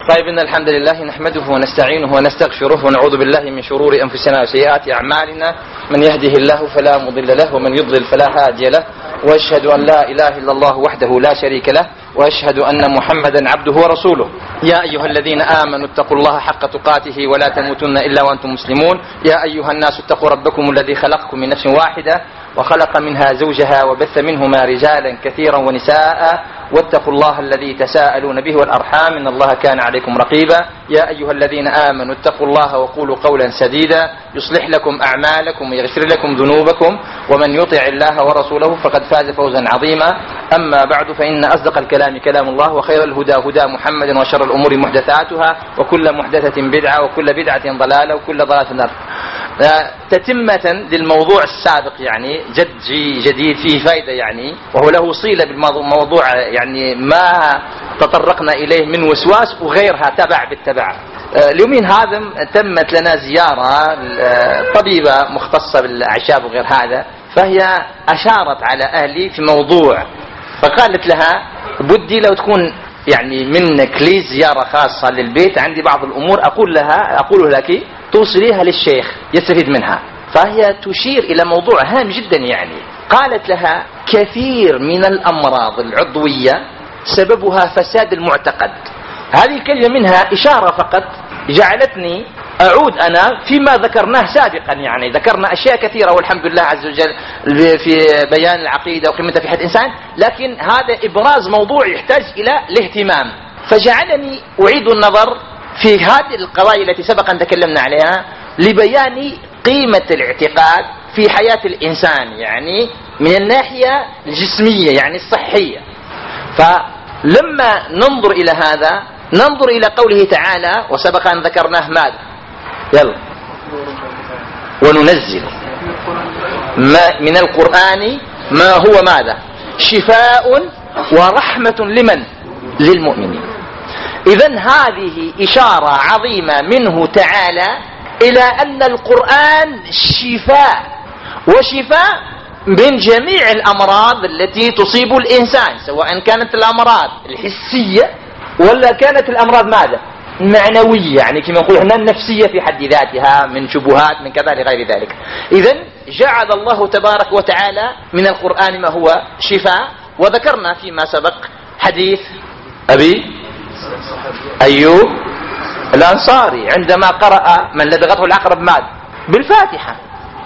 طيب، إن الحمد لله نحمده ونستعينه ونستغفره ونعوذ بالله من شرور أنفسنا وسيئات أعمالنا. من يهده الله فلا مضل له ومن يضلل فلا هادي له، وأشهد أن لا إله إلا الله وحده لا شريك له، وأشهد أن محمدا عبده ورسوله. يا أيها الذين آمنوا اتقوا الله حق تقاته ولا تموتن إلا وأنتم مسلمون. يا أيها الناس اتقوا ربكم الذي خلقكم من نفس واحدة وخلق منها زوجها وبث منهما رجالا كثيرا ونساء، واتقوا الله الذي تساءلون به والأرحام إن الله كان عليكم رقيبا. يا أيها الذين آمنوا اتقوا الله وقولوا قولا سديدا يصلح لكم أعمالكم ويغفر لكم ذنوبكم، ومن يطع الله ورسوله فقد فاز فوزا عظيما. أما بعد، فإن أصدق الكلام كلام الله، وخير الهدى هدى محمد، وشر الأمور محدثاتها، وكل محدثة بدعة، وكل بدعة ضلالة، وكل ضلالة نار. تتمة للموضوع السابق، يعني جديد فيه فائدة، يعني وهو له صلة بالموضوع يعني ما تطرقنا إليه من وسواس وغيرها تبع بالتبع. اليومين هذا تمت لنا زيارة طبيبة مختصة بالأعشاب وغير هذا، فهي أشارت على أهلي في موضوع، فقالت لها بدي لو تكون يعني منك لي زيارة خاصة للبيت، عندي بعض الأمور أقول لك توصليها للشيخ يستفيد منها. فهي تشير إلى موضوع هام جدا، يعني قالت لها كثير من الأمراض العضوية سببها فساد المعتقد. هذه الكلمة منها إشارة فقط جعلتني أعود أنا فيما ذكرناه سابقا، يعني ذكرنا أشياء كثيرة والحمد لله عز وجل في بيان العقيدة وقيمتها في حياة الإنسان، لكن هذا إبراز موضوع يحتاج إلى الاهتمام، فجعلني أعيد النظر في هذه القضايا التي سبقا تكلمنا عليها لبيان قيمة الاعتقاد في حياة الإنسان، يعني من الناحية الجسمية يعني الصحية. فلما ننظر إلى هذا ننظر إلى قوله تعالى، وسبق أن ذكرناه ماذا؟ يلا، وننزل من القرآن ما هو ماذا؟ شفاء ورحمة لمن؟ للمؤمنين. إذن هذه إشارة عظيمة منه تعالى إلى أن القرآن شفاء، وشفاء من جميع الأمراض التي تصيب الإنسان، سواء كانت الأمراض الحسية ولا كانت الأمراض ماذا؟ معنوية، يعني كما نقول هنا النفسية في حد ذاتها من شبهات من كذا لغير ذلك. إذن جعل الله تبارك وتعالى من القرآن ما هو شفاء. وذكرنا فيما سبق حديث أبي أيوب الأنصاري عندما قرأ من لدغته العقرب ماذا؟ بالفاتحة.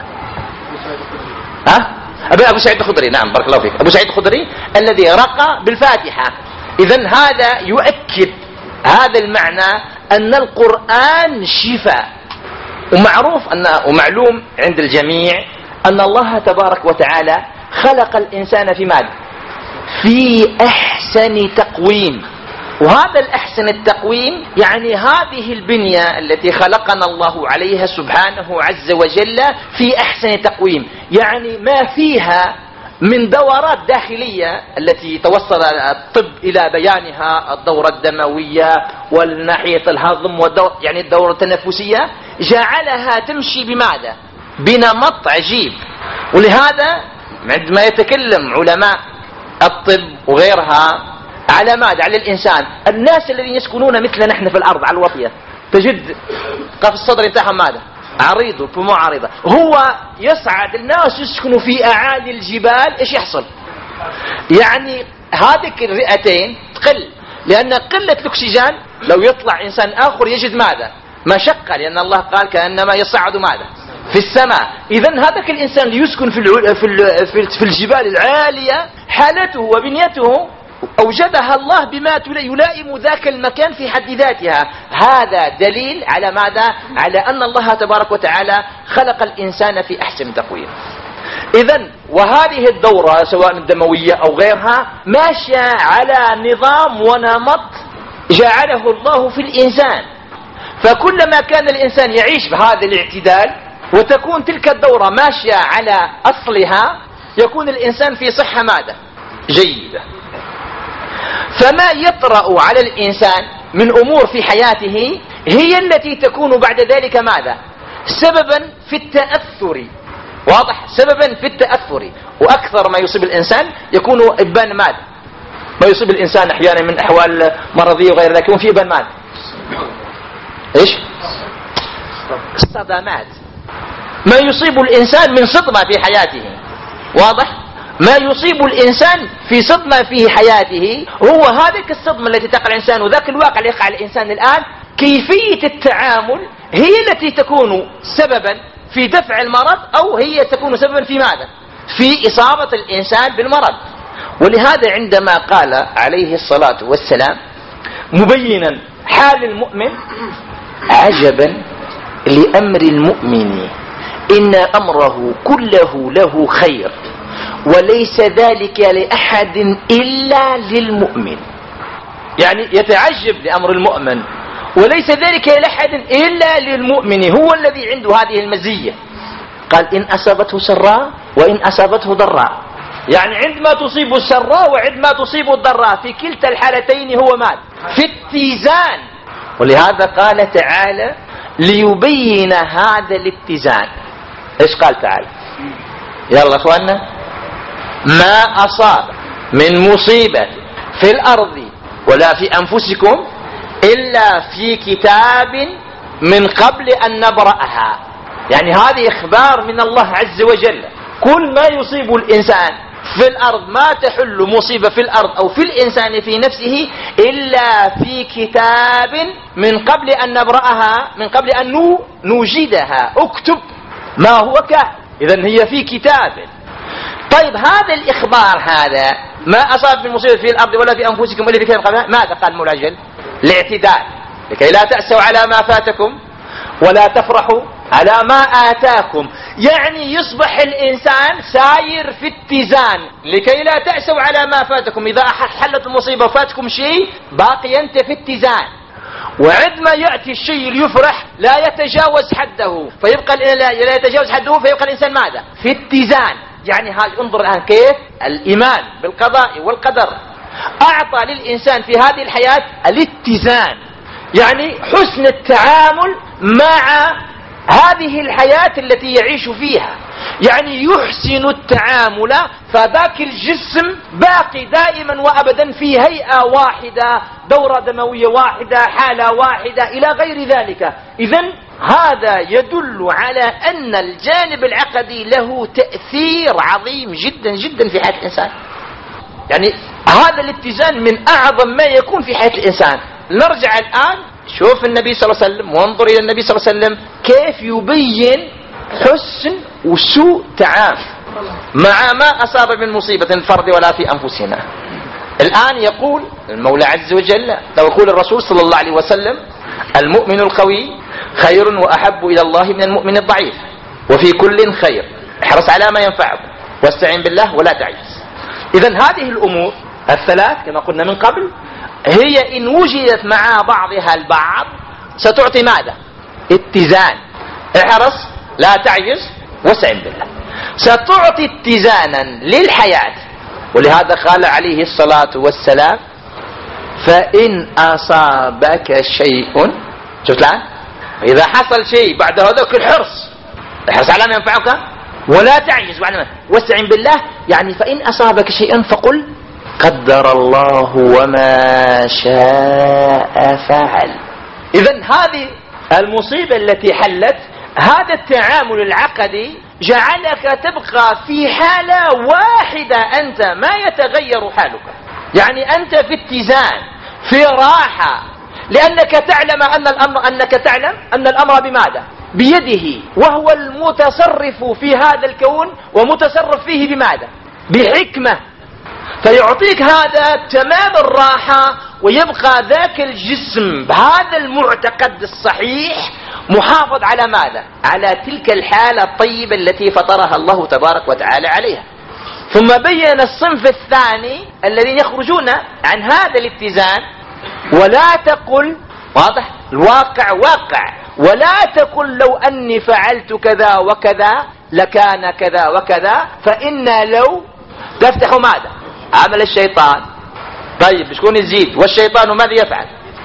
أبو سعيد الخدري، نعم بارك الله فيك، أبو سعيد الخدري الذي رقى بالفاتحة. إذن هذا يؤكد هذا المعنى أن القرآن شفاء. ومعروف ومعلوم عند الجميع أن الله تبارك وتعالى خلق الإنسان في ماذا؟ في أحسن تقويم. وهذا الأحسن التقويم يعني هذه البنية التي خلقنا الله عليها سبحانه عز وجل في أحسن تقويم، يعني ما فيها من دورات داخلية التي توصل الطب إلى بيانها، الدورة الدموية والناحية الهضم يعني الدورة التنفسية، جعلها تمشي بماذا؟ بنمط عجيب. ولهذا عندما يتكلم علماء الطب وغيرها على ماذا؟ على الإنسان، الناس الذين يسكنون مثل نحن في الأرض على الوطية، تجد قف الصدر بتاعهم ماذا؟ عريض والفمو عريضة. هو يصعد، الناس يسكنوا في أعالي الجبال، إيش يحصل؟ يعني هذه الرئتين تقل، لأن قلة الأكسجين لو يطلع إنسان آخر يجد ماذا؟ مشقة، لأن الله قال كأنما يصعد ماذا؟ في السماء. إذن هذاك الإنسان اللي يسكن في الجبال العالية، حالته وبنيته أوجدها الله بما يلائم ذاك المكان في حد ذاتها. هذا دليل على ماذا؟ على أن الله تبارك وتعالى خلق الإنسان في أحسن تقويم. إذن وهذه الدورة سواء الدموية أو غيرها ماشية على نظام ونمط جعله الله في الإنسان. فكلما كان الإنسان يعيش بهذا الاعتدال وتكون تلك الدورة ماشية على أصلها، يكون الإنسان في صحة ماذا؟ جيدة. فما يطرأ على الإنسان من أمور في حياته هي التي تكون بعد ذلك ماذا؟ سببا في التأثر. واضح؟ سببا في التأثر. وأكثر ما يصيب الإنسان يكون إبان ماذا؟ ما يصيب الإنسان أحيانا من أحوال مرضية وغير ذلك يكون في إبان ماذا؟ ايش؟ الصدمات، ما يصيب الإنسان من صدمة في حياته، واضح؟ ما يصيب الإنسان في صدمة في حياته هو هذه الصدمة التي تقع الإنسان، وذاك الواقع اللي يقع الإنسان الآن. كيفية التعامل هي التي تكون سببا في دفع المرض، أو هي تكون سببا في ماذا؟ في إصابة الإنسان بالمرض. ولهذا عندما قال عليه الصلاة والسلام مبينا حال المؤمن: عجبا لأمر المؤمن إن أمره كله له خير وليس ذلك لأحد إلا للمؤمن. يعني يتعجب لأمر المؤمن وليس ذلك لأحد إلا للمؤمن، هو الذي عنده هذه المزية. قال: إن أصابته سراء وإن أصابته ضراء. يعني عندما تصيب السراء وعندما تصيب الضراء في كلتا الحالتين هو مال في اتزان. ولهذا قال تعالى ليبين هذا الاتزان. ايش قال تعالى؟ يلا اخواننا: ما أصاب من مصيبة في الأرض ولا في أنفسكم إلا في كتاب من قبل أن نبرأها. يعني هذه إخبار من الله عز وجل. كل ما يصيب الإنسان في الأرض، ما تحل مصيبة في الأرض أو في الإنسان في نفسه إلا في كتاب من قبل أن نبرأها، من قبل أن نوجدها. اكتب ما هو كائن، إذن هي في كتاب. طيب هذا الإخبار هذا ما أصاب من مصيبة في الأرض ولا في أنفسكم إلا في كتاب قبل، ماذا قال المولى؟ الاعتدال، لكي لا تأسوا على ما فاتكم ولا تفرحوا على ما آتاكم. يعني يصبح الإنسان ساير في اتزان، لكي لا تأسوا على ما فاتكم. إذا حلت المصيبة وفاتكم شيء باقي أنت في اتزان، وعندما يأتي الشيء ليفرح لا يتجاوز حده، فيبقى لا يتجاوز حده، فيبقى الإنسان ماذا؟ في اتزان. يعني هذا انظر الآن كيف الإيمان بالقضاء والقدر أعطى للإنسان في هذه الحياة الاتزان، يعني حسن التعامل مع هذه الحياة التي يعيش فيها. يعني يحسن التعامل، فذاك الجسم باقي دائما وأبدا في هيئة واحدة، دورة دموية واحدة، حالة واحدة، إلى غير ذلك. إذن هذا يدل على أن الجانب العقدي له تأثير عظيم جدا جدا في حياة الإنسان. يعني هذا الاتزان من أعظم ما يكون في حياة الإنسان. نرجع الآن شوف النبي صلى الله عليه وسلم، وانظر إلى النبي صلى الله عليه وسلم كيف يبين حسن وسوء تعامل مع ما أصاب من مصيبة في الفرد ولا في أنفسنا. الآن يقول المولى عز وجل، لو يقول الرسول صلى الله عليه وسلم: المؤمن القوي خير وأحب إلى الله من المؤمن الضعيف، وفي كل خير، احرص على ما ينفعك واستعن بالله ولا تعجز. إذن هذه الأمور الثلاث كما قلنا من قبل هي إن وجدت مع بعضها البعض ستعطي ماذا؟ اتزان. احرص، لا تعجز، واستعن بالله. ستعطي اتزانا للحياة. ولهذا قال عليه الصلاة والسلام: فإن أصابك شيء، شفت الآن؟ إذا حصل شيء بعد هذاك الحرص، احرص على ما ينفعك ولا تعجز، واستعن بالله. يعني فإن أصابك شيئا فقل قدر الله وما شاء فعل. إذن هذه المصيبة التي حلت، هذا التعامل العقدي جعلك تبقى في حالة واحدة، أنت ما يتغير حالك. يعني أنت في اتزان، في راحة، لأنك تعلم أن الأمر بماذا؟ بيده، وهو المتصرف في هذا الكون، ومتصرف فيه بماذا؟ بحكمة. فيعطيك هذا تمام الراحة، ويبقى ذاك الجسم بهذا المعتقد الصحيح محافظ على ماذا؟ على تلك الحالة الطيبة التي فطرها الله تبارك وتعالى عليها. ثم بين الصنف الثاني الذين يخرجون عن هذا الاتزان. ولا تقل، واضح الواقع واقع، ولا تقل لو أني فعلت كذا وكذا لكان كذا وكذا، فإن لو تفتح ماذا؟ عمل الشيطان. طيب شكون يزيد؟ والشيطان ماذا يفعل؟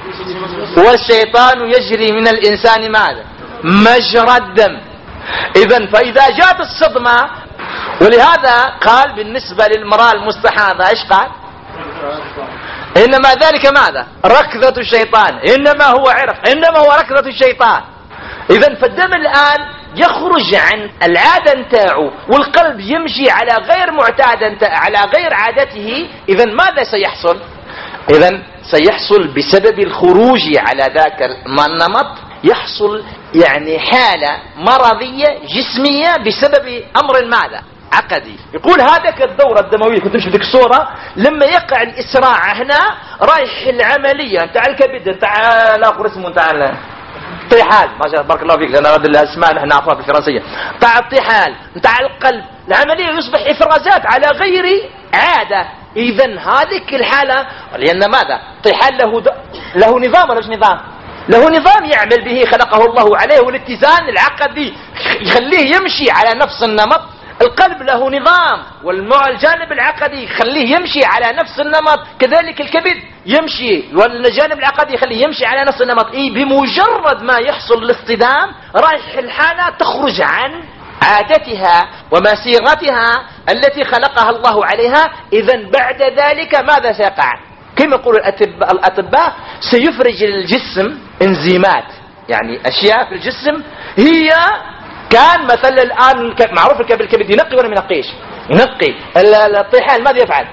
والشيطان يجري من الإنسان ماذا؟ مجرى الدم. إذن فإذا جاءت الصدمة، ولهذا قال بالنسبة للمرأة المستحاضة ايش قال؟ إنما ذلك ماذا؟ ركضة الشيطان، إنما هو عرق، إنما هو ركضة الشيطان. إذن فالدم الآن يخرج عن العادة نتاعه، والقلب يمشي على غير معتاد، على غير عادته. إذن ماذا سيحصل؟ إذن سيحصل بسبب الخروج على ذاك النمط، يحصل يعني حالة مرضية جسمية بسبب أمر ماذا؟ عقدي. يقول هذاك الدورة الدموية كنت تمشي بدك الصورة، لما يقع الإسراع هنا رايح العملية نتاع الكبد نتاع لا أقول اسمه نتاع الطحال، ما شاء الله بارك الله فيك، لأن هذه الأسماء نحن نعرفها بالفرنسية، نتاع الطحال نتاع القلب، العملية يصبح إفرازات على غير عادة. إذن هذه الحالة، لأن ماذا؟ الطحال له نظام ولا مش نظام؟ له نظام يعمل به خلقه الله عليه، والاتزان العقدي يخليه يمشي على نفس النمط. القلب له نظام، والجانب العقدي يخليه يمشي على نفس النمط، كذلك الكبد يمشي والجانب العقدي يخليه يمشي على نفس النمط. بمجرد ما يحصل الاصطدام رايح الحالة تخرج عن عادتها ومسيرتها التي خلقها الله عليها. إذن بعد ذلك ماذا سيقع؟ كما يقول الأطباء سيفرج الجسم انزيمات، يعني أشياء في الجسم هي كان مثلا الآن معروف الكبد ينقي ولا ما ينقيش؟ ينقي. الطحال ماذا يفعل؟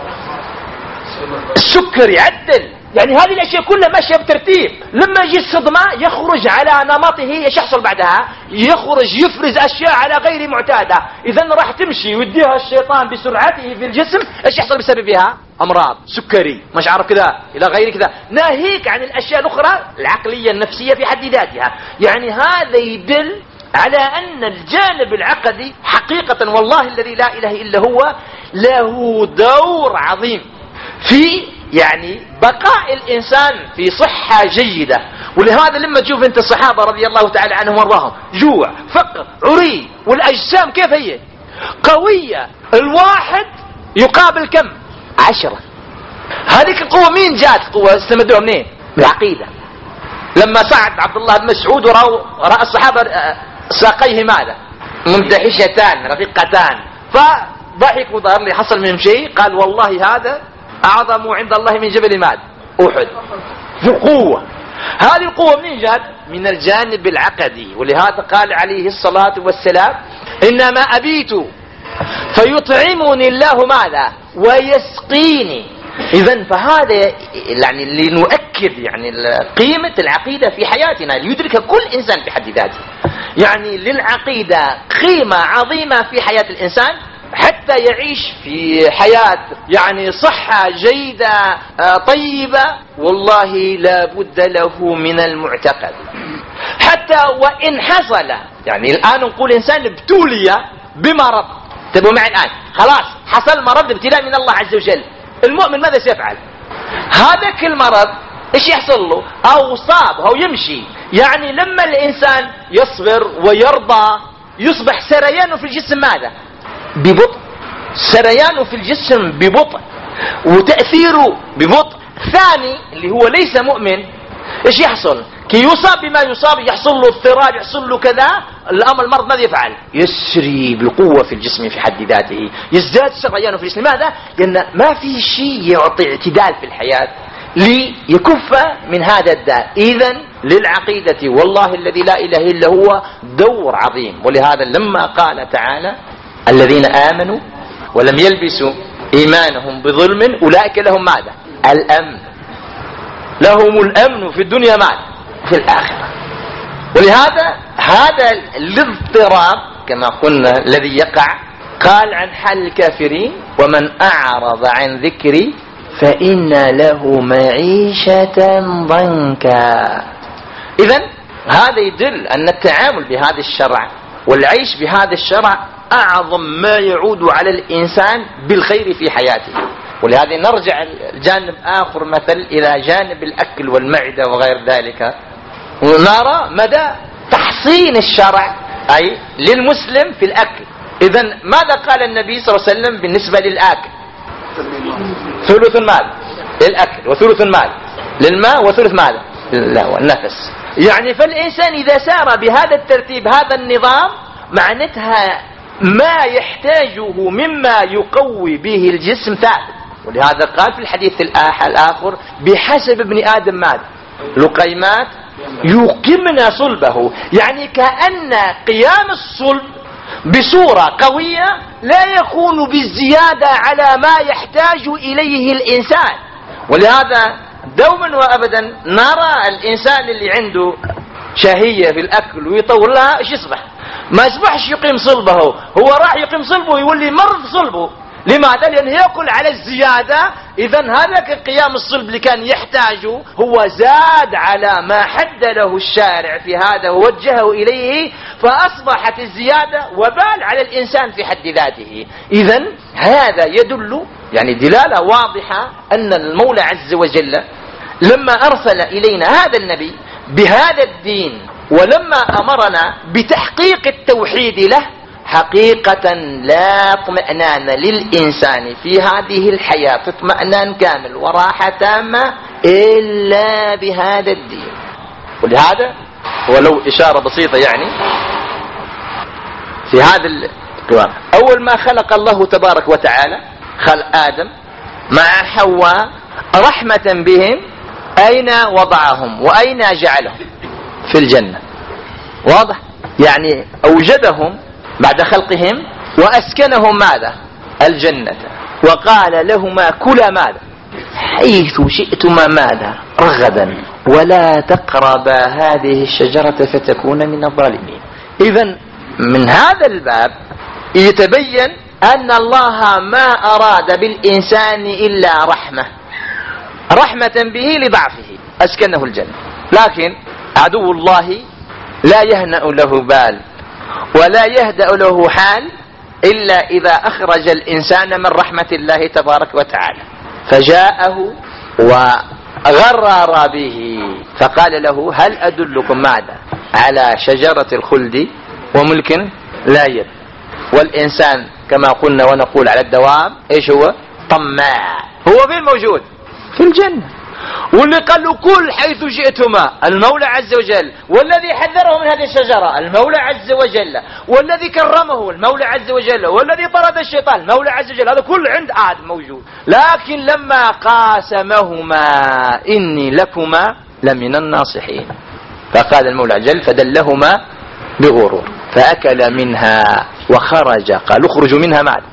السكر يعدل. يعني هذه الأشياء كلها ماشية بترتيب. لما يجي الصدمة يخرج على نمطه، ايش يحصل بعدها؟ يخرج يفرز أشياء على غير معتادة. إذن راح تمشي ويديها الشيطان بسرعته في الجسم، ايش يحصل بسببها؟ أمراض سكري مش عارف كذا إلى غير كذا، ناهيك عن الأشياء الأخرى العقلية النفسية في حد ذاتها. يعني هذا يدل على أن الجانب العقدي حقيقة والله الذي لا إله إلا هو له دور عظيم في يعني بقاء الإنسان في صحة جيدة. ولهذا لما تشوف أنت الصحابة رضي الله تعالى عنهم وارضاهم، جوع، فقر، عري، والأجسام كيف هي؟ قوية. الواحد يقابل كم؟ 10. هذه القوة مين جات؟ قوة استمدوها منين؟ من العقيدة. لما صعد عبد الله بن مسعود ورأى الصحابة ساقيه ماذا؟ مندهشتان رفيقتان، فضحك وظهر لي حصل منهم شيء، قال والله هذا أعظم عند الله من جبل ماد أحد. ذو قوة. هذه القوة منين جات؟ من الجانب العقدي. ولهذا قال عليه الصلاة والسلام إنما أبيت فيطعمني الله ماذا؟ ويسقيني. إذن فهذا يعني لنؤكد يعني قيمة العقيدة في حياتنا ليدركها كل إنسان بحد ذاته. يعني للعقيدة قيمة عظيمة في حياة الإنسان حتى يعيش في حياة يعني صحة جيدة طيبة. والله لا بد له من المعتقد. حتى وإن حصل يعني الآن نقول إنسان ابتلي بمرض، تبقوا معي الآن، خلاص حصل مرض ابتلاء من الله عز وجل، المؤمن ماذا سيفعل؟ هذاك المرض ايش يحصل له؟ او صاب او يمشي. يعني لما الانسان يصبر ويرضى يصبح سريانه في الجسم ماذا؟ ببطء. سريانه في الجسم ببطء وتأثيره ببطء. ثاني اللي هو ليس مؤمن ايش يحصل؟ كي يصاب بما يصاب يحصل له اضطراب، يحصل له كذا، الامر المرض ماذا يفعل؟ يسري بقوة في الجسم في حد ذاته، يزداد سريانه في الجسم. لماذا؟ لأن ما في شيء يعطي اعتدال في الحياة ليكف من هذا الداء. إذن للعقيدة والله الذي لا إله إلا هو دور عظيم. ولهذا لما قال تعالى الذين آمنوا ولم يلبسوا إيمانهم بظلم أولئك لهم ماذا؟ الأمن. لهم الأمن في الدنيا ماذا؟ في الآخرة. ولهذا هذا الاضطراب كما قلنا الذي يقع، قال عن حال الكافرين ومن أعرض عن ذكري فإن له معيشة ضنكا. إذن هذا يدل أن التعامل بهذا الشرع والعيش بهذا الشرع أعظم ما يعود على الإنسان بالخير في حياته. ولهذا نرجع الجانب آخر مثل إلى جانب الأكل والمعدة وغير ذلك، ونرى مدى تحصين الشرع أي للمسلم في الأكل. إذن ماذا قال النبي صلى الله عليه وسلم بالنسبة للأكل؟ ثلث المال للأكل وثلث المال للماء وثلث مال النفس. يعني فالإنسان إذا سار بهذا الترتيب هذا النظام معناتها ما يحتاجه مما يقوي به الجسم ثابت. ولهذا قال في الحديث الآخر بحسب ابن آدم ماذا؟ لقيمات يقمن صلبه، يعني كأن قيام الصلب بصورة قوية لا يكون بالزيادة على ما يحتاج إليه الإنسان. ولهذا دوما وأبدا نرى الإنسان اللي عنده شهية في الأكل ويطول لها ايش يصبح؟ ما يصبحش يقيم صلبه، هو راح يقيم صلبه يولي مرض صلبه. لماذا؟ لأنه يأكل على الزيادة. إذن هذا قيام الصلب اللي كان يحتاجه هو زاد على ما حد له الشارع في هذا ووجهه إليه، فأصبحت الزيادة وبال على الإنسان في حد ذاته. إذن هذا يدل يعني دلالة واضحة أن المولى عز وجل لما أرسل إلينا هذا النبي بهذا الدين ولما أمرنا بتحقيق التوحيد له حقيقة لا اطمئنان للإنسان في هذه الحياة اطمئنان كامل وراحة تامة إلا بهذا الدين. ولهذا ولو إشارة بسيطة يعني في هذا القوام، أول ما خلق الله تبارك وتعالى خلق آدم مع حواء رحمة بهم، أين وضعهم وأين جعلهم؟ في الجنة. واضح؟ يعني أوجدهم بعد خلقهم وأسكنهم ماذا؟ الجنة، وقال لهما كلا ماذا؟ حيث شئتما ماذا؟ رغدا ولا تقربا هذه الشجرة فتكون من الظالمين. إذن من هذا الباب يتبين أن الله ما أراد بالإنسان إلا رحمة به لضعفه أسكنه الجنة. لكن عدو الله لا يهنأ له بال ولا يهدأ له حال إلا إذا أخرج الإنسان من رحمة الله تبارك وتعالى، فجاءه وغرر به فقال له هل أدلكم ماذا؟ على شجرة الخلد وملك لا يبلى. والإنسان كما قلنا ونقول على الدوام إيش هو؟ طماع. هو فين موجود؟ في الجنة. واللي قال له كل حيث جئتما المولى عز وجل، والذي حذره من هذه الشجرة المولى عز وجل، والذي كرمه المولى عز وجل، والذي طرد الشيطان المولى عز وجل، هذا كل عند آدم موجود. لكن لما قاسمهما إني لكما لمن الناصحين، فقال المولى عز وجل فدلهما بغرور فأكل منها وخرج، قال اخرجوا منها ماذا؟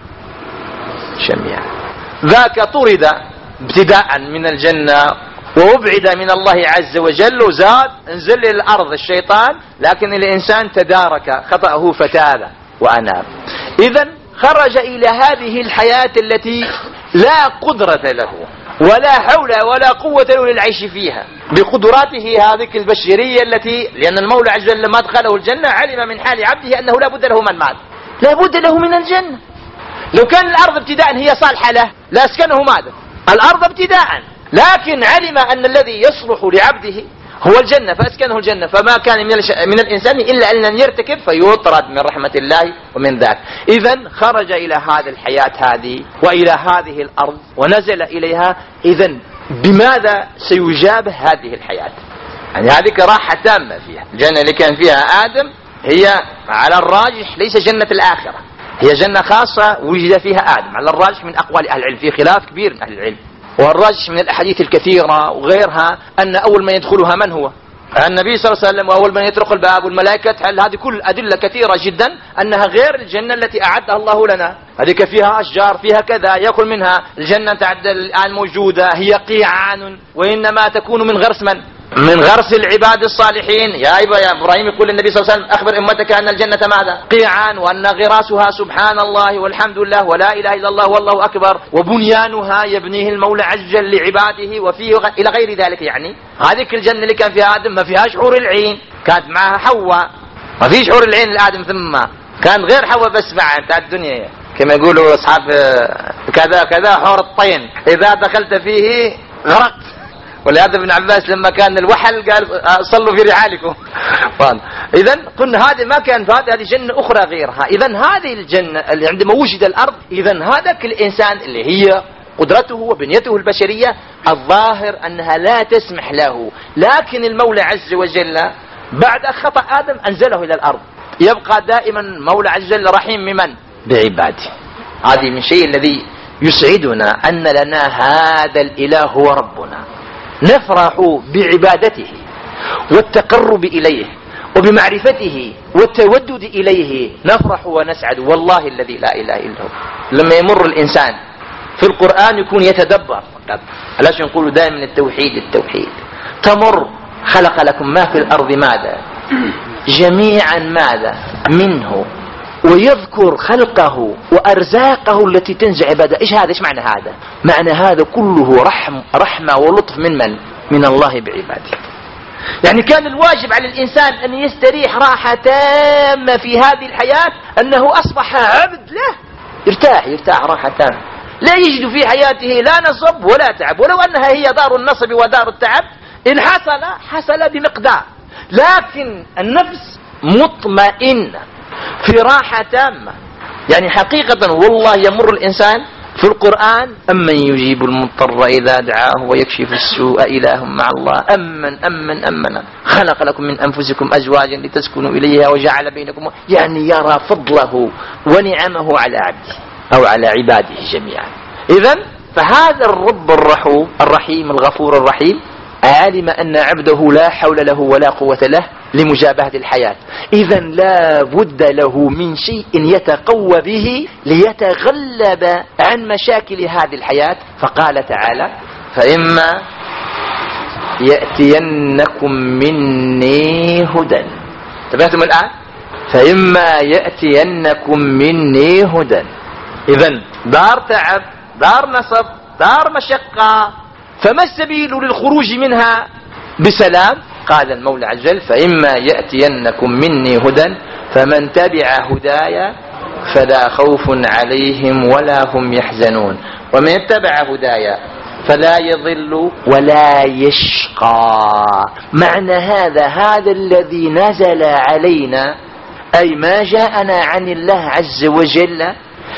جميعا. ذاك طرد ابتداء من الجنة وابعد من الله عز وجل وزاد انزل إلى الأرض الشيطان، لكن الإنسان تدارك خطأه فتاب وأناب. إذن خرج إلى هذه الحياة التي لا قدرة له ولا حول ولا قوة له للعيش فيها بقدراته هذه البشرية التي، لأن المولى عز وجل لما أدخله الجنة علم من حال عبده أنه لا بد له من ماذا؟ لا بد له من الجنة. لو كان الأرض ابتداء هي صالحة له لا أسكنه ماذا؟ الأرض ابتداء، لكن علم أن الذي يصلح لعبده هو الجنة فأسكنه الجنة، فما كان من الإنسان إلا أن يرتكب فيطرد من رحمة الله ومن ذاك. إذن خرج إلى هذه الحياة هذه وإلى هذه الأرض ونزل إليها. إذن بماذا سيجابه هذه الحياة؟ يعني هذه راحة تامة فيها. الجنة اللي كان فيها آدم هي على الراجح ليس جنة الآخرة، هي جنة خاصة وجد فيها آدم على الراجح من أقوال أهل العلم، في خلاف كبير من أهل العلم. والراجح من الأحاديث الكثيرة وغيرها أن أول من يدخلها من هو؟ النبي صلى الله عليه وسلم، وأول من يطرق الباب والملائكة. هذه كل أدلة كثيرة جدا أنها غير الجنة التي أعدها الله لنا. هذه فيها أشجار فيها كذا يأكل منها. الجنة تعد الآن موجودة هي قيعان، وإنما تكون من غرس من غرس العباد الصالحين. يا إبراهيم يقول النبي صلى الله عليه وسلم أخبر أمتك أن الجنة ماذا؟ قيعان، وأن غراسها سبحان الله والحمد لله ولا إله إلا الله والله أكبر، وبنيانها يبنيه المولى عز وجل لعباده وفيه إلى غير ذلك. يعني هذه الجنة اللي كان فيها آدم ما فيهاش حور العين، كانت معها حواء، ما فيش حور العين لآدم، ثم كان غير حواء بس معها بتاع الدنيا كما يقولوا أصحاب كذا كذا حور الطين إذا دخلت فيه غرقت. ولهذا ابن عباس لما كان الوحل قال صلوا في رحالكم. إذن قلنا هذه ما كان، هذه جنة أخرى غيرها. إذن هذه الجنة اللي عندما وجد الأرض، إذن هذا الإنسان اللي هي قدرته وبنيته البشرية الظاهر أنها لا تسمح له، لكن المولى عز وجل بعد خطأ آدم أنزله إلى الأرض. يبقى دائما مولى عز وجل رحيم بمن؟ بعباده. هذه من شيء الذي يسعدنا أن لنا هذا الإله هو ربنا، نفرح بعبادته والتقرب إليه وبمعرفته والتودد إليه، نفرح ونسعد والله الذي لا إله إلا هو. لما يمر الإنسان في القرآن يكون يتدبر فقط، علاش نقول دائما التوحيد. تمر خلق لكم ما في الأرض ماذا جميعا ماذا منه، ويذكر خلقه وأرزاقه التي تنزع عباده. إيش هذا؟ إيش معنى هذا؟ معنى هذا كله رحمة ولطف من الله بعباده. يعني كان الواجب على الإنسان أن يستريح راحة تامة في هذه الحياة، أنه أصبح عبد له، يرتاح راحة تامة، لا يجد في حياته لا نصب ولا تعب، ولو أنها هي دار النصب ودار التعب، إن حصل بمقدار، لكن النفس مطمئنة في راحة تامة. يعني حقيقة والله يمر الإنسان في القرآن أمن يجيب المضطر إذا دعاه ويكشف السوء إله مع الله أمن خلق لكم من أنفسكم أزواجا لتسكنوا إليها وجعل بينكم، يعني يرى فضله ونعمه على عبده أو على عباده جميعا. إذن فهذا الرب الرحيم الغفور الرحيم علم أن عبده لا حول له ولا قوة له لمجابهة الحياة، إذن لا بد له من شيء يتقوى به ليتغلب عن مشاكل هذه الحياة. فقال تعالى فإما يأتينكم مني هدى. تبعتم الآن؟ فإما يأتينكم مني هدى. إذن دار تعب، دار نصب، دار مشقة، فما السبيل للخروج منها بسلام؟ قال المولى عز وجل فإما يأتينكم مني هدى فمن تبع هدايا فلا خوف عليهم ولا هم يحزنون، ومن يتبع هدايا فلا يضل ولا يشقى. معنى هذا الذي نزل علينا، أي ما جاءنا عن الله عز وجل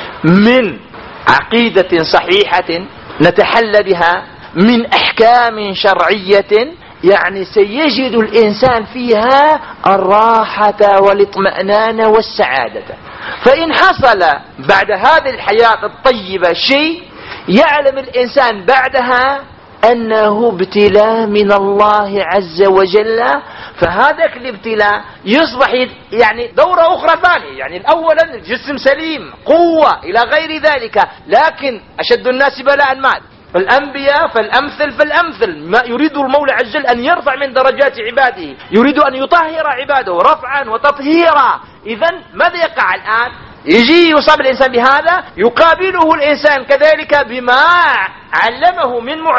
من عقيدة صحيحة نتحلى بها، من أحكام شرعية، يعني سيجد الإنسان فيها الراحة والاطمئنان والسعادة. فإن حصل بعد هذه الحياة الطيبة شيء، يعلم الإنسان بعدها أنه ابتلاء من الله عز وجل، فهذاك الابتلاء يصبح يعني دورة أخرى ثانية. يعني أولا الجسم سليم، قوة إلى غير ذلك، لكن أشد الناس بلاء ماذا؟ الأنبياء فالأمثل ما يريد المولى عز وجل أن يرفع من درجات عباده، يريد أن يطهر عباده رفعا وتطهيرا. إذن ماذا يقع الآن؟ يجي يصاب الإنسان بهذا، يقابله الإنسان كذلك بما علمه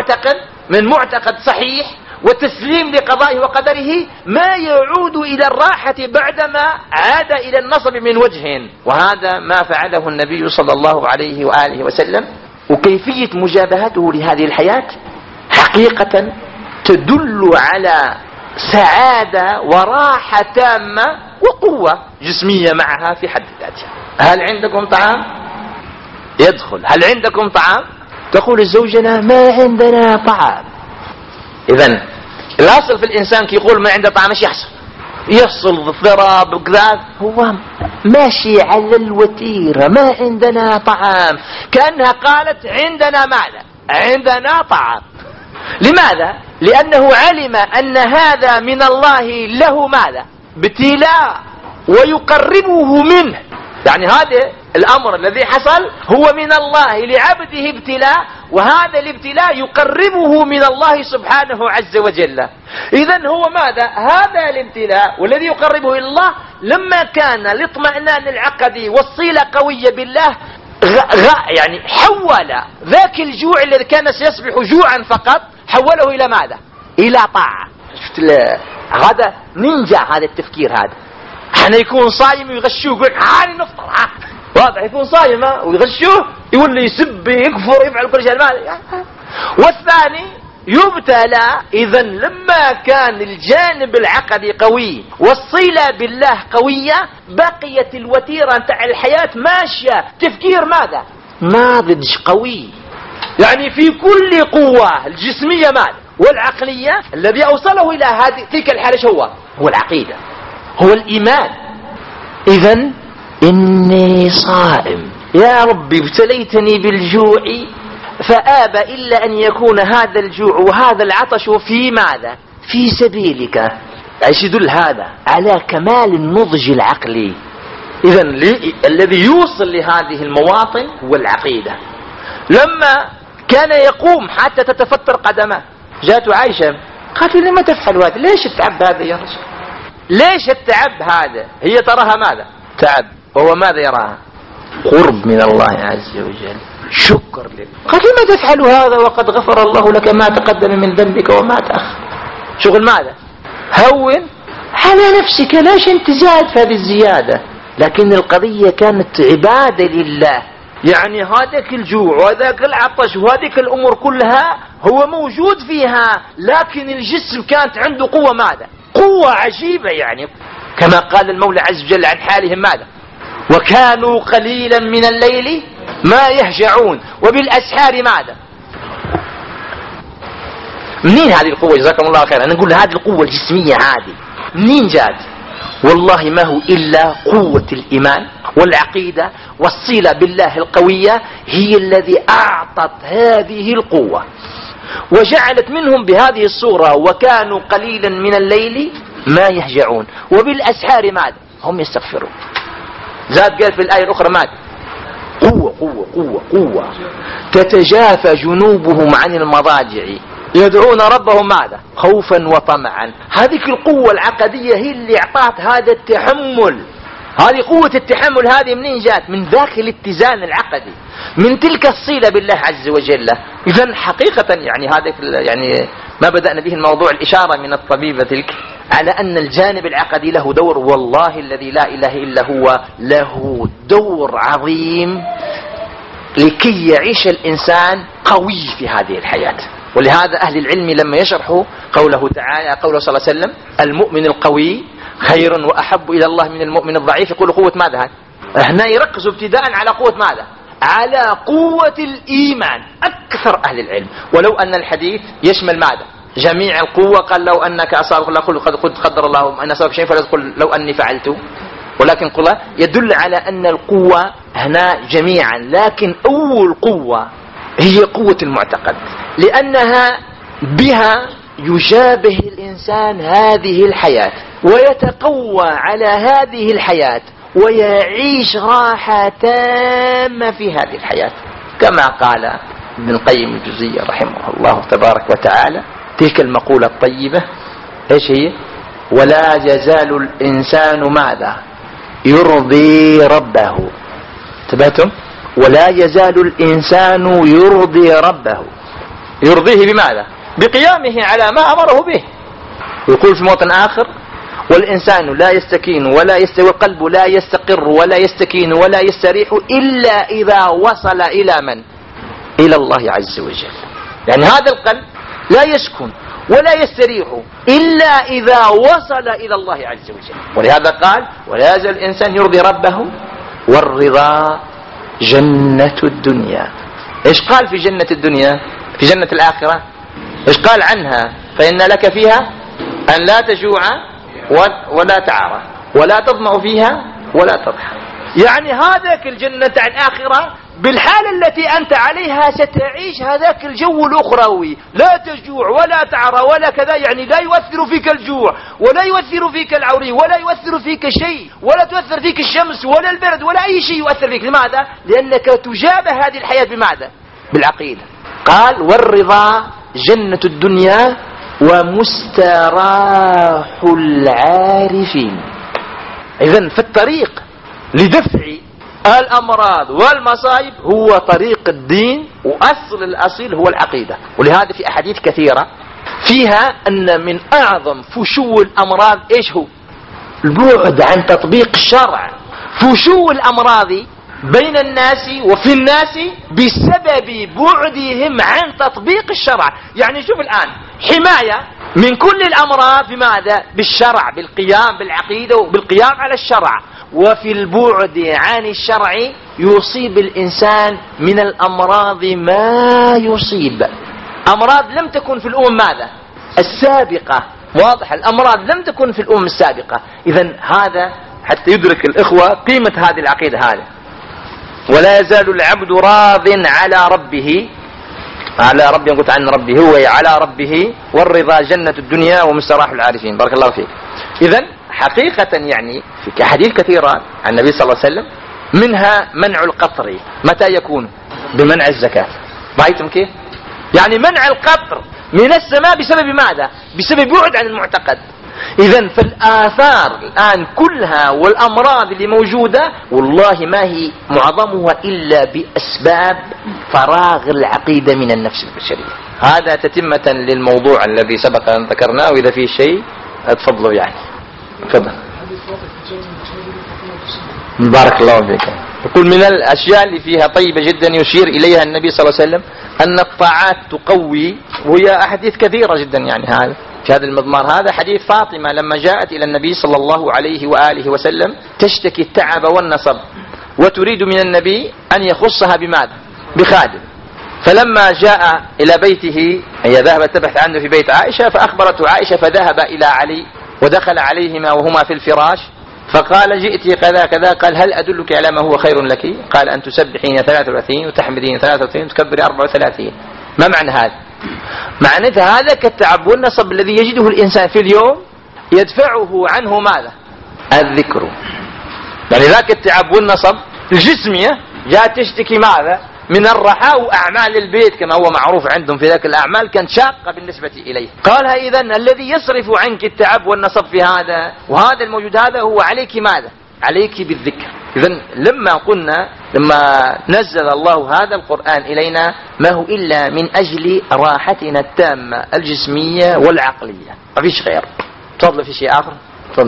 من معتقد صحيح وتسليم لقضائه وقدره، ما يعود إلى الراحة بعدما عاد إلى النصب من وجه. وهذا ما فعله النبي صلى الله عليه وآله وسلم. وكيفية مجابهته لهذه الحياة حقيقة تدل على سعادة وراحة تامة وقوة جسمية معها في حد ذاتها. هل عندكم طعام؟ يدخل. هل عندكم طعام؟ تقول الزوجة ما عندنا طعام. إذن الأصل في الإنسان كي يقول ما عنده طعام ايش يحصل اضطراب وكذا، هو ماشي على الوتيرة، ما عندنا طعام، كأنها قالت عندنا ماذا؟ عندنا طعام. لماذا؟ لأنه علم أن هذا من الله له ماذا؟ ابتلاء ويقربه منه. يعني هذا الأمر الذي حصل هو من الله لعبده ابتلاء، وهذا الابتلاء يقربه من الله سبحانه عز وجل. إذن هو ماذا؟ هذا الابتلاء والذي يقربه إلى الله لما كان الاطمئنان العقدي والصلة قوية بالله، يعني حول ذاك الجوع الذي كان سيصبح جوعا فقط، حوله إلى ماذا؟ إلى طاعة. شفت هذا ننجح هذا التفكير. هذا حين يكون صايم ويغشوه يقول هاني نفطر، واضح، يكون صايم ويغشوه يقول لي يسب يكفر يفعل كل شيء. والثاني يبتلى. إذن لما كان الجانب العقدي قوي والصلة بالله قوية، بقيت الوتيرة نتاع الحياة ماشية. تفكير ماذا؟ ناضج قوي، يعني في كل قوة الجسمية ماذا؟ والعقلية. الذي أوصله إلى تلك الحالة هو العقيدة، هو الإيمان. إذن إني صائم يا ربي ابتليتني بالجوع فآبى إلا أن يكون هذا الجوع وهذا العطش في ماذا؟ في سبيلك. ايش يدل هذا؟ على كمال النضج العقلي. إذا الذي يوصل لهذه المواطن هو العقيدة. لما كان يقوم حتى تتفتر قدمه، جاءت عائشة قالت لما تفعل هذا؟ ليش التعب هذا يا رجل؟ ليش التعب هذا؟ هي تراها ماذا؟ تعب، وهو ماذا يراها؟ قرب من الله عز وجل، شكر لله. قال لما تفعل هذا وقد غفر الله لك ما تقدم من ذنبك وما تأخر؟ شغل ماذا؟ هون على نفسك، ليش انت زاد في هذه الزيادة؟ لكن القضية كانت عبادة لله. يعني هذاك الجوع وهذاك العطش وهذيك الأمور كلها هو موجود فيها، لكن الجسم كانت عنده قوة ماذا؟ قوة عجيبة. يعني كما قال المولى عز وجل عن حالهم ماذا؟ وكانوا قليلا من الليل ما يهجعون وبالأسحار ماذا؟ منين هذه القوة؟ جزاكم الله خيرا. أنا نقول هذه القوة الجسمية هذه منين جات؟ والله ما هو إلا قوة الإيمان والعقيدة والصلة بالله القوية هي الذي أعطت هذه القوة وجعلت منهم بهذه الصورة وكانوا قليلا من الليل ما يهجعون وبالأسحار ماذا؟ هم يستغفرون. زاد قال في الآية الأخرى ماذا؟ قوة قوة قوة قوة تتجافى جنوبهم عن المضاجع يدعون ربهم ماذا؟ خوفا وطمعا. هذه القوة العقدية هي اللي اعطت هذا التحمل. هذه قوة التحمل هذه منين جات؟ من داخل الاتزان العقدي، من تلك الصلة بالله عز وجل. إذن حقيقة يعني هذا يعني ما بدأنا به الموضوع الإشارة من الطبيبة تلك على أن الجانب العقدي له دور، والله الذي لا إله إلا هو له دور عظيم لكي يعيش الإنسان قوي في هذه الحياة. ولهذا أهل العلم لما يشرحوا قوله تعالى، قوله صلى الله عليه وسلم المؤمن القوي خير وأحب إلى الله من المؤمن الضعيف، يقول قوة ماذا هذا؟ هنا يركزوا ابتداء على قوة ماذا؟ على قوة الإيمان أكثر أهل العلم. ولو أن الحديث يشمل ماذا؟ جميع القوة. قال لو أنك أصابك الله قد قدر الله أن أصابك شيء فلا تقل لو أني فعلت، ولكن قوة يدل على أن القوة هنا جميعا. لكن أول قوة هي قوة المعتقد، لأنها بها يشابه الإنسان هذه الحياة ويتقوى على هذه الحياة ويعيش راحة تامة في هذه الحياة، كما قال ابن القيم الجوزية رحمه الله تبارك وتعالى تلك المقولة الطيبة. ايش هي؟ ولا يزال الإنسان ماذا؟ يرضي ربه. تبعتم؟ ولا يزال الإنسان يرضي ربه. يرضيه بماذا؟ بقيامه على ما أمره به. يقول في موطن آخر والإنسان لا يستكين ولا يستوي، القلب لا يستقر ولا يستكين ولا يستريح إلا إذا وصل إلى من؟ إلى الله عز وجل. يعني هذا القلب لا يسكن ولا يستريح إلا إذا وصل إلى الله عز وجل. ولهذا قال ولا يزال الإنسان يرضي ربه والرضا جنة الدنيا. إيش قال في جنة الدنيا؟ في جنة الآخرة إيش قال عنها؟ فإن لك فيها أن لا تجوع ولا تعرى ولا تظمأ فيها ولا تضحى. يعني هذاك الجنة الآخرة بالحالة التي أنت عليها ستعيش هذاك الجو الأخروي، لا تجوع ولا تعرى ولا كذا. يعني لا يؤثر فيك الجوع ولا يؤثر فيك العري ولا يؤثر فيك شيء ولا تؤثر فيك الشمس ولا البرد ولا أي شيء يؤثر فيك. لماذا؟ لأنك تجابه هذه الحياة بماذا؟ بالعقيدة. قال والرضا جنة الدنيا ومستراح العارفين. إذن فالطريق لدفع الأمراض والمصائب هو طريق الدين، وأصل الأصيل هو العقيدة. ولهذا في أحاديث كثيرة فيها أن من أعظم فشو الأمراض إيش هو؟ البعد عن تطبيق الشرع. فشو الأمراض بين الناس وفي الناس بسبب بعدهم عن تطبيق الشرع. يعني شوف الآن حماية من كل الأمراض بماذا؟ بالشرع، بالقيام بالعقيدة وبالقيام على الشرع. وفي البعد عن الشرع يصيب الإنسان من الأمراض ما يصيب. أمراض لم تكن في الأمم ماذا؟ السابقة. واضح؟ الأمراض لم تكن في الأمم السابقة. إذن هذا حتى يدرك الإخوة قيمة هذه العقيدة هذه. ولا يزال العبد راض على ربه، على ربه قلت عن ربه هو على ربه، والرضا جنة الدنيا ومستراح العارفين. بارك الله فيك. إذن حقيقة يعني في حديث كثيرة عن النبي صلى الله عليه وسلم، منها منع القطر. متى يكون؟ بمنع الزكاة. رأيتم كيف؟ يعني منع القطر من السماء بسبب ماذا؟ بسبب بعد عن المعتقد. إذن فالآثار الآن كلها والأمراض اللي موجودة والله ما هي معظمها إلا بأسباب فراغ العقيدة من النفس البشرية. هذا تتمة للموضوع الذي سبق أن ذكرناه، وإذا فيه شيء تفضلوا يعني. تفضل. بارك الله فيك. يقول من الأشياء اللي فيها طيبة جدا يشير إليها النبي صلى الله عليه وسلم أن الطاعات تقوي، وهي أحاديث كثيرة جدا يعني هذا في هذا المضمار. هذا حديث فاطمة لما جاءت إلى النبي صلى الله عليه وآله وسلم تشتكي التعب والنصب، وتريد من النبي أن يخصها بماذا؟ بخادم. فلما جاء إلى بيته، هي ذهبت تبحث عنه في بيت عائشة، فأخبرته عائشة فذهب إلى علي ودخل عليهما وهما في الفراش، فقال جئتي كذا كذا. قال هل أدلك على ما هو خير لك؟ قال أن تسبحين 33 وتحمدين 33 وتكبري 34. ما معنى هذا؟ معنى هذا كالتعب والنصب الذي يجده الإنسان في اليوم يدفعه عنه ماذا؟ الذكر. يعني ذاك التعب والنصب الجسمية جاء تشتكي ماذا؟ من الرحاء وأعمال البيت كما هو معروف عندهم في ذاك الأعمال كانت شاقة بالنسبة إليه. قالها إذن الذي يصرف عنك التعب والنصب في هذا وهذا الموجود هذا هو عليك ماذا؟ عليك بالذكر. إذن لما نزل الله هذا القرآن إلينا ما هو إلا من أجل راحتنا التامة الجسمية والعقلية، ما فيش غير. تفضل في شيء آخر. تفضل.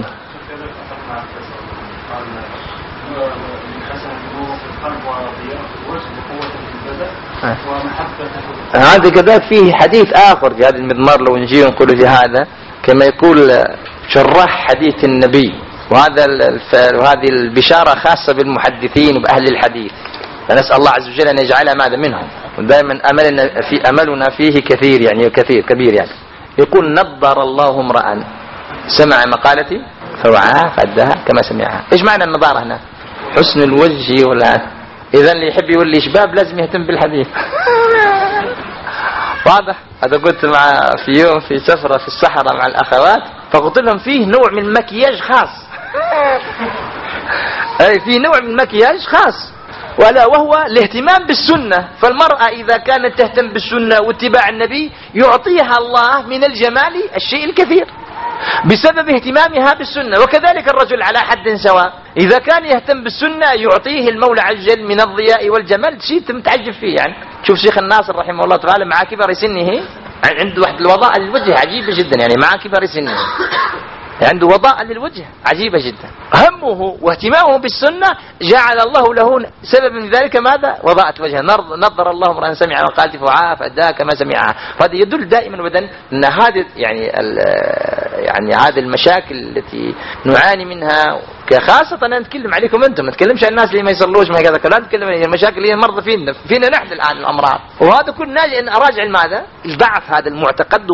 هذا كذلك فيه حديث آخر في هذا المضمار لو نجي نقول في هذا كما يقول شرح حديث النبي، وهذه البشارة خاصة بالمحدثين وبأهل الحديث، فنسأل الله عز وجل أن يجعلها ماذا منهم. ودائما أملنا فيه كثير يعني كبير يعني. يقول نضر الله امرأ سمع مقالتي فوعاها فأداها كما سمعها. إيش معنى النضارة هنا؟ حسن الوجه ولا إذا اللي يحب يولي شباب لازم يهتم بالحديث. واضح؟ هذا قلت في يوم في سفرة في الصحراء مع الأخوات، فقلت لهم فيه نوع من المكياج خاص. أي فيه نوع من المكياج خاص، وهو الاهتمام بالسنة. فالمرأة إذا كانت تهتم بالسنة واتباع النبي يعطيها الله من الجمال الشيء الكثير بسبب اهتمامها بالسنة، وكذلك الرجل على حد سواء إذا كان يهتم بالسنة يعطيه المولى عز وجل من الضياء والجمال شيء متعجب فيه. يعني شوف شيخ الناصر رحمه الله تعالى مع كبر سنه عنده واحد الوضاء للوجه عجيبة جدا، يعني مع كبر سنه عنده وضاء للوجه عجيبة جدا. همه واهتمامه بالسنة جعل الله له سبب من ذلك ماذا؟ وضاءة وجهه. نظر الله امرأ سمع وقالت فوعاها فأداها كما سمعها. فهذا يدل دائما وابدا أن هذه يعني هذه المشاكل التي نعاني منها، خاصة أنا نتكلم عليكم أنتم، ما نتكلمش عن الناس اللي ما يصلوش ما كذا كلام، نتكلم عن المشاكل اللي هي مرضى فينا نحن الآن الأمراض. وهذا كل ناجي أن أراجع ماذا؟ الضعف هذا المعتقد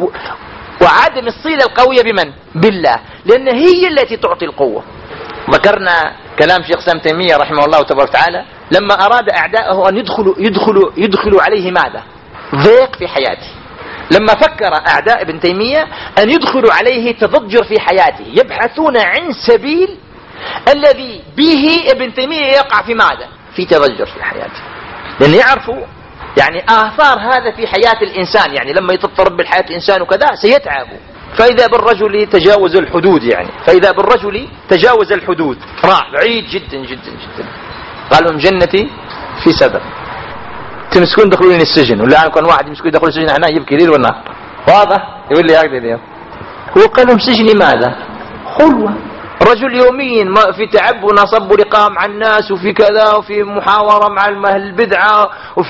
وعدم الصلة القوية بمن؟ بالله، لأن هي التي تعطي القوة. ذكرنا كلام شيخ الإسلام ابن تيمية رحمه الله تبارك وتعالى لما أراد أعداءه أن يدخلوا عليه ماذا؟ ضيق في حياته. لما فكر أعداء ابن تيمية أن يدخلوا عليه تضجر في حياته، يبحثون عن سبيل الذي به ابن تيمية يقع في ماذا؟ في تضجر في حياته، لأن يعرفوا يعني آثار هذا في حياة الإنسان. يعني لما يتضطرب بالحياة الإنسان وكذا سيتعب. فإذا بالرجل تجاوز الحدود، يعني فإذا بالرجل تجاوز الحدود راح بعيد جدا جدا جدا. قالوا لهم جنتي في سبب تمسكون دخلوا لي السجن، ولا كان واحد يمسكون يدخل السجن هنا يبكي ليل والنهار. واضح؟ يقول لي هكذا اليوم. هو قال لهم سجني ماذا؟ خلوة. رجل يوميا في تعب ونصب ولقاء مع الناس وفي كذا وفي محاورة مع أهل البدعة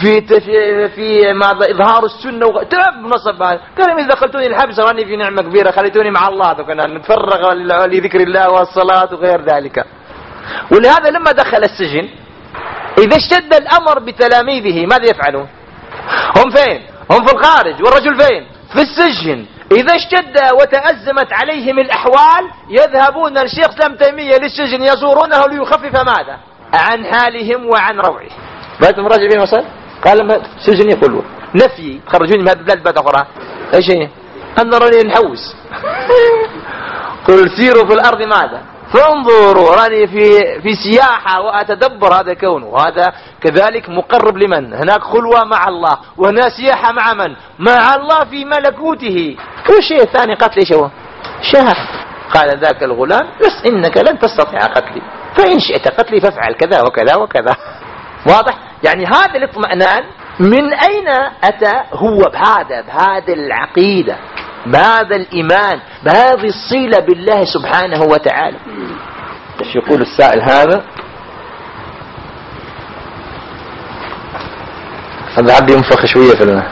وفي ماذا إظهار السنة تعب ونصب. قال إذا دخلتوني الحبس راني في نعمة كبيرة، خليتوني مع الله وكنا نتفرغ لذكر الله والصلاة وغير ذلك. ولهذا لما دخل السجن إذا اشتد الأمر بتلاميذه ماذا يفعلون؟ هم فين؟ هم في الخارج، والرجل فين؟ في السجن. إذا اشتد وتأزمت عليهم الأحوال يذهبون الشيخ ابن تيمية للسجن يزورونه ليخفف ماذا؟ عن حالهم وعن روعه. بعد مراجعين وصل قال ما سجني قلوة نفي خرجوني من هذه البلاد بعد أخرى. ايش هي؟ أن راني نحوس. قل سيروا في الأرض ماذا فانظروا، راني في سياحة وأتدبر هذا كونه، وهذا كذلك مقرب لمن؟ هناك خلوة مع الله، وهنا سياحة مع من؟ مع الله في ملكوته. والشيء الثاني قتل ايش هو؟ شهر. قال ذاك الغلام بس إنك لن تستطيع قتلي، فإن شئت قتلي فافعل كذا وكذا وكذا. واضح؟ يعني هذا الاطمئنان من أين أتى؟ هو بهذا العقيدة، بهذا الإيمان، بهذه الصلة بالله سبحانه وتعالى. ايش يقول السائل هذا؟ هذا عبد ينفخ شوية في الماء.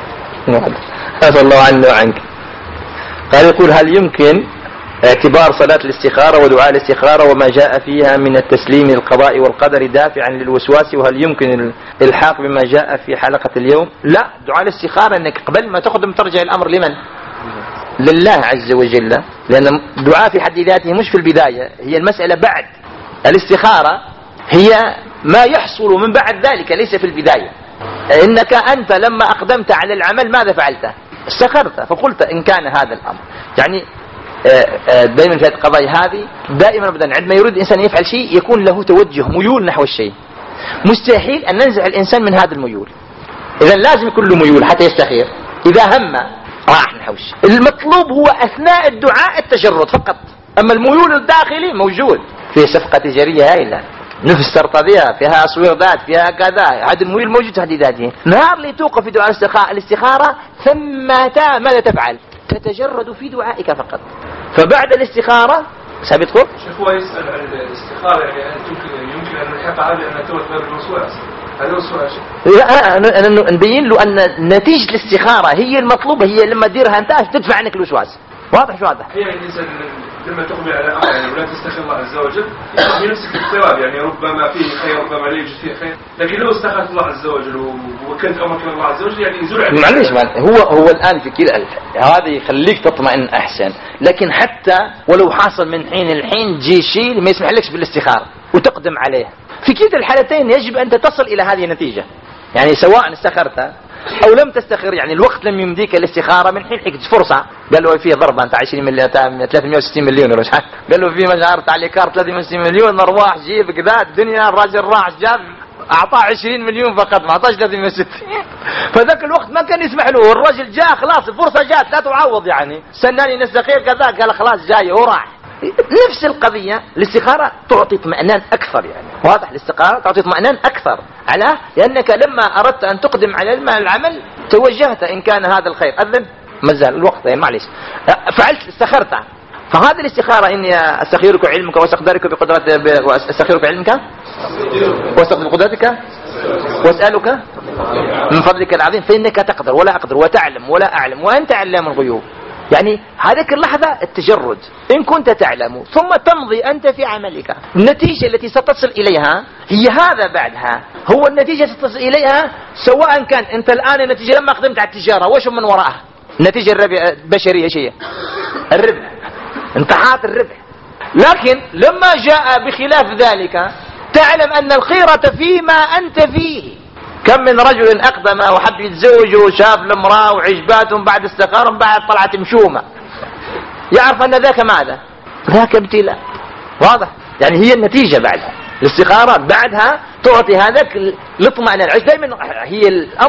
عفى الله عنه وعنك. قال يقول هل يمكن اعتبار صلاة الاستخارة ودعاء الاستخارة وما جاء فيها من التسليم للقضاء والقدر دافعا للوسواس، وهل يمكن الإلحاق بما جاء في حلقة اليوم؟ لا، دعاء الاستخارة انك قبل ما تقدم ترجع الأمر لمن؟ لله عز وجل، لأن الدعاء في حد ذاته مش في البداية، هي المسألة بعد. الاستخارة هي ما يحصل من بعد ذلك، ليس في البداية. إنك أنت لما أقدمت على العمل ماذا فعلت؟ استخرت فقلت إن كان هذا الأمر. يعني دائما في القضايا هذه دائما أبدا عندما يريد الإنسان يفعل شيء يكون له توجه ميول نحو الشيء. مستحيل أن ننزع الإنسان من هذا الميول، إذا لازم يكون له ميول حتى يستخير. إذا هم راح نحوش. المطلوب هو أثناء الدعاء التجرد فقط، أما الميول الداخلي موجود. في صفقة تجارية هائلة نفس ترتضيها، فيها أسويردات، فيها كذا، هذا الميول موجود في حد ذاته. نهار اللي توقف في دعاء الاستخارة ثم ماذا تفعل؟ تتجرد في دعائك فقط. فبعد الاستخارة سابقه شيخ هو يسأل عن الاستخارة، يعني يمكن أن نلحق هذه أن توت باب الوسواس. هذا هو السؤال. لا، أنا نبين له أن نتيجة الاستخارة هي المطلوبة، هي لما تديرها أنت تدفع عنك الوسواس. واضح شو هذا؟ هي الإنسان لما تقبل على أمر يعني ولا تستخير الله عز وجل يمسك الثواب، يعني ربما فيه خير ربما لا يوجد فيه خير، لكن لو استخرت الله عز وجل وكنت أمرك من الله عز وجل يعني يزول عنك. معليش هو الآن في كل هذا يخليك تطمئن أحسن، لكن حتى ولو حاصل من حين الحين جي شيء ما يسمح لكش بالاستخارة وتقدم عليه، في كلتا الحالتين يجب أن تصل إلى هذه النتيجة. يعني سواء استخرت أو لم تستخر، يعني الوقت لم يمديك الاستخارة، من حين حكت فرصة قال له فيه ضربة أنت 20 مليون 360 مليون ولا شحال، قال له فيه مشاعر على كارت 360 مليون أرواح جيب كذا الدنيا، الراجل راح جاب أعطاه 20 مليون فقط ما أعطاش 360. فذاك الوقت ما كان يسمح له، والرجل جاء خلاص الفرصة جاءت لا تعوض، يعني سناني نستخير كذا قال خلاص جاي وراح. نفس القضية الاستخارة تعطي اطمئنان أكثر، يعني واضح الاستخارة تعطي اطمئنان أكثر على لأنك لما أردت أن تقدم على العمل توجهت إن كان هذا الخير. أذن مازال الوقت يعني معليش فعلت استخرت. فهذه الاستخارة إني أستخيرك علمك وأستقدرك بقدرتك وأستخيرك علمك وأستقدر بقدرتك وأسألك من فضلك العظيم فإنك تقدر ولا أقدر وتعلم ولا أعلم وأنت علام الغيوب. يعني هذيك اللحظة التجرد إن كنت تعلم ثم تمضي أنت في عملك، النتيجة التي ستصل إليها هي هذا بعدها، هو النتيجة ستصل إليها سواء كان أنت الآن النتيجة لما قدمت على التجارة وش من وراءها النتيجة البشرية شيء الربح، انت حاط الربح. لكن لما جاء بخلاف ذلك تعلم أن الخيرة فيما أنت فيه. كم من رجل أقدم وحب يتزوج وشاف المرأة وعجباتهم بعد استخارهم بعد طلعت مشومة، يعرف أن ذاك ماذا؟ ذاك ابتلاء. واضح؟ يعني هي النتيجة بعدها الاستخارة بعدها تعطي هذاك الاطمئنان. دائما هي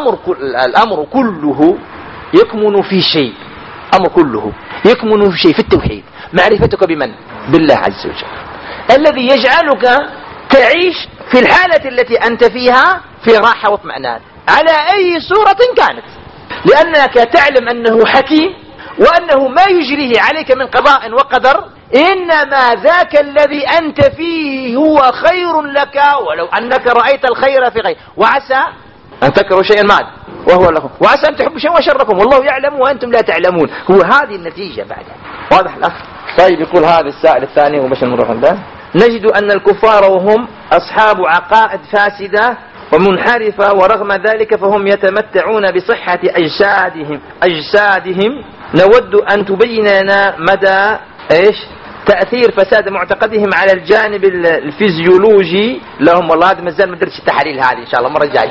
الأمر كله يكمن في شيء، أمر كله يكمن في شيء، في التوحيد، معرفتك بمن؟ بالله عز وجل الذي يجعلك تعيش في الحالة التي أنت فيها في راحة واطمئنان على أي صورة كانت، لأنك تعلم أنه حكيم وأنه ما يجريه عليك من قضاء وقدر إنما ذاك الذي أنت فيه هو خير لك ولو أنك رأيت الخير في غير، وعسى أن تكرهوا شيئا ما وهو لكم وعسى أن تحبوا شيئا وشركم والله يعلم وأنتم لا تعلمون. هو هذه النتيجة بعدها. واضح الأخ؟ طيب يقول هذا السائل الثاني وبش نروح عندنا. نجد أن الكفار وهم أصحاب عقائد فاسدة ومنحرفة ورغم ذلك فهم يتمتعون بصحة أجسادهم. نود أن تبين لنا مدى تأثير فساد معتقدهم على الجانب الفيزيولوجي لهم. والله هذا مازال ما درتش التحاليل هذه، إن شاء الله المرة الجاية.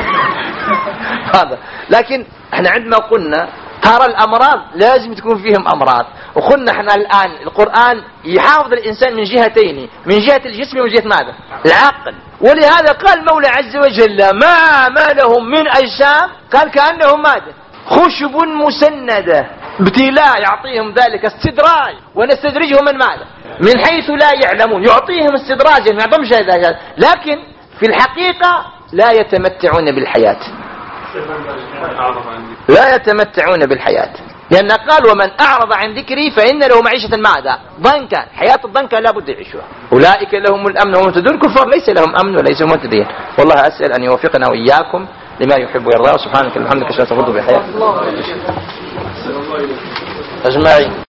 هذا لكن احنا عندما قلنا ترى الأمراض لازم تكون فيهم أمراض، وقلنا احنا الآن القرآن يحافظ الإنسان من جهتين، من جهة الجسم ومن جهة ماذا؟ العقل. ولهذا قال المولى عز وجل ما لهم من أجسام، قال كأنهم ماذا؟ خشب مسندة. ابتلاء يعطيهم ذلك استدراج، ونستدرجهم من ماذا؟ من حيث لا يعلمون. يعطيهم استدراجا ما يعطيهمش هذا، لكن في الحقيقة لا يتمتعون بالحياة، لا يتمتعون بالحياة، لأن قال ومن أعرض عن ذكري فإن له معيشة ماذا؟ ضنكا. حياة الضنكا لا بد يعيشها. أولئك لهم الأمن وهم مهتدون، كفار ليس لهم أمن وليس هم مهتدين. والله أسأل أن يوفقنا وإياكم لما يحب ويرضى. سبحانك اللهم وبحمدك أشهد أن لا إله إلا أنت أجمعين.